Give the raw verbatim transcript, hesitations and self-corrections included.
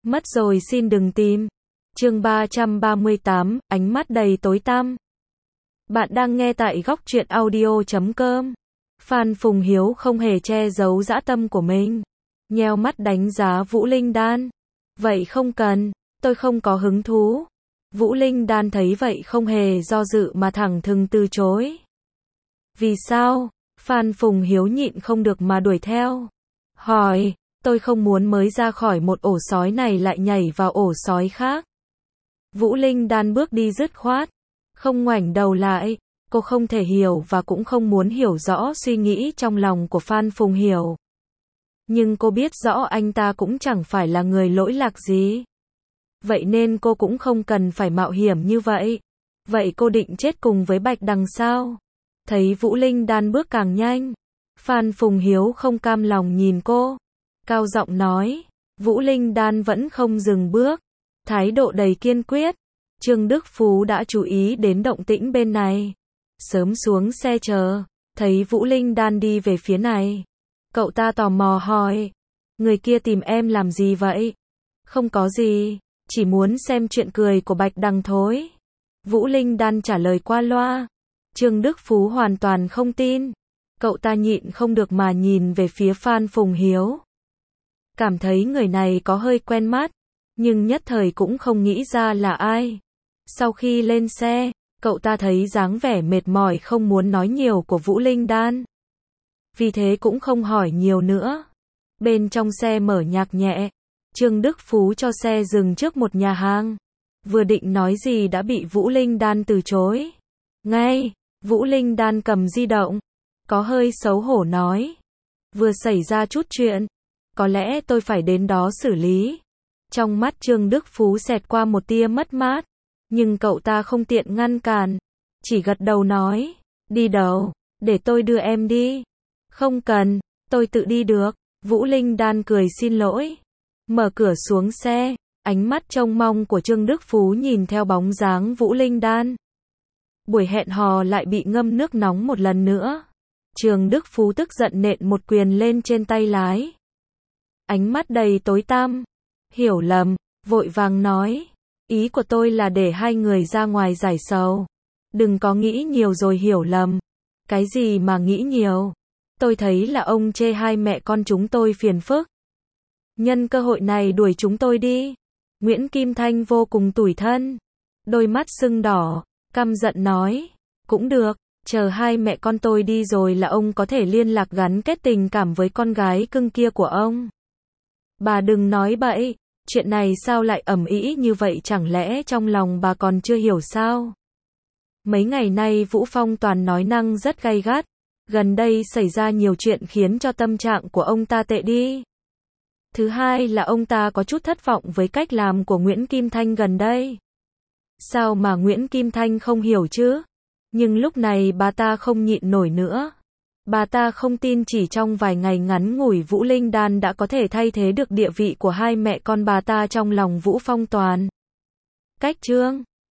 Mất rồi xin đừng tìm. Chương ba trăm ba mươi tám, ánh mắt đầy tối tăm. Bạn đang nghe tại góc truyện audio chấm com. Phan Phùng Hiếu không hề che giấu dã tâm của mình. Nheo mắt đánh giá Vũ Linh Đan. Vậy không cần, tôi không có hứng thú. Vũ Linh Đan thấy vậy không hề do dự mà thẳng thừng từ chối. Vì sao? Phan Phùng Hiếu nhịn không được mà đuổi theo. Hỏi, tôi không muốn mới ra khỏi một ổ sói này lại nhảy vào ổ sói khác. Vũ Linh Đan bước đi dứt khoát, không ngoảnh đầu lại, cô không thể hiểu và cũng không muốn hiểu rõ suy nghĩ trong lòng của Phan Phùng Hiếu. Nhưng cô biết rõ anh ta cũng chẳng phải là người lỗi lạc gì. Vậy nên cô cũng không cần phải mạo hiểm như vậy. Vậy cô định chết cùng với Bạch Đằng sao? Thấy Vũ Linh Đan bước càng nhanh, Phan Phùng Hiếu không cam lòng nhìn cô, cao giọng nói. Vũ Linh Đan vẫn không dừng bước, thái độ đầy kiên quyết. Trương Đức Phú đã chú ý đến động tĩnh bên này, sớm xuống xe chờ, thấy Vũ Linh Đan đi về phía này. Cậu ta tò mò hỏi, người kia tìm em làm gì vậy? Không có gì, chỉ muốn xem chuyện cười của Bạch Đằng thôi. Vũ Linh Đan trả lời qua loa. Trương Đức Phú hoàn toàn không tin. Cậu ta nhịn không được mà nhìn về phía Phan Phùng Hiếu. Cảm thấy người này có hơi quen mắt, nhưng nhất thời cũng không nghĩ ra là ai. Sau khi lên xe, cậu ta thấy dáng vẻ mệt mỏi không muốn nói nhiều của Vũ Linh Đan. Vì thế cũng không hỏi nhiều nữa. Bên trong xe mở nhạc nhẹ, Trương Đức Phú cho xe dừng trước một nhà hàng. Vừa định nói gì đã bị Vũ Linh Đan từ chối. Ngay, Vũ Linh Đan cầm di động, có hơi xấu hổ nói. Vừa xảy ra chút chuyện, có lẽ tôi phải đến đó xử lý. Trong mắt Trương Đức Phú xẹt qua một tia mất mát, nhưng cậu ta không tiện ngăn cản, chỉ gật đầu nói, đi đâu, để tôi đưa em đi. Không cần, tôi tự đi được. Vũ Linh Đan cười xin lỗi, mở cửa xuống xe, ánh mắt trông mong của Trương Đức Phú nhìn theo bóng dáng Vũ Linh Đan. Buổi hẹn hò lại bị ngâm nước nóng một lần nữa. Trương Đức Phú tức giận nện một quyền lên trên tay lái. Ánh mắt đầy tối tăm. Hiểu lầm, vội vàng nói. Ý của tôi là để hai người ra ngoài giải sầu. Đừng có nghĩ nhiều rồi hiểu lầm. Cái gì mà nghĩ nhiều? Tôi thấy là ông chê hai mẹ con chúng tôi phiền phức. Nhân cơ hội này đuổi chúng tôi đi. Nguyễn Kim Thanh vô cùng tủi thân. Đôi mắt sưng đỏ, căm giận nói. Cũng được, chờ hai mẹ con tôi đi rồi là ông có thể liên lạc gắn kết tình cảm với con gái cưng kia của ông. Bà đừng nói bậy, chuyện này sao lại ầm ĩ như vậy, chẳng lẽ trong lòng bà còn chưa hiểu sao? Mấy ngày nay Vũ Phong toàn nói năng rất gay gắt, gần đây xảy ra nhiều chuyện khiến cho tâm trạng của ông ta tệ đi. Thứ hai là ông ta có chút thất vọng với cách làm của Nguyễn Kim Thanh gần đây. Sao mà Nguyễn Kim Thanh không hiểu chứ? Nhưng lúc này bà ta không nhịn nổi nữa. Bà ta không tin chỉ trong vài ngày ngắn ngủi Vũ Linh Đan đã có thể thay thế được địa vị của hai mẹ con bà ta trong lòng Vũ Phong toàn. Cách chương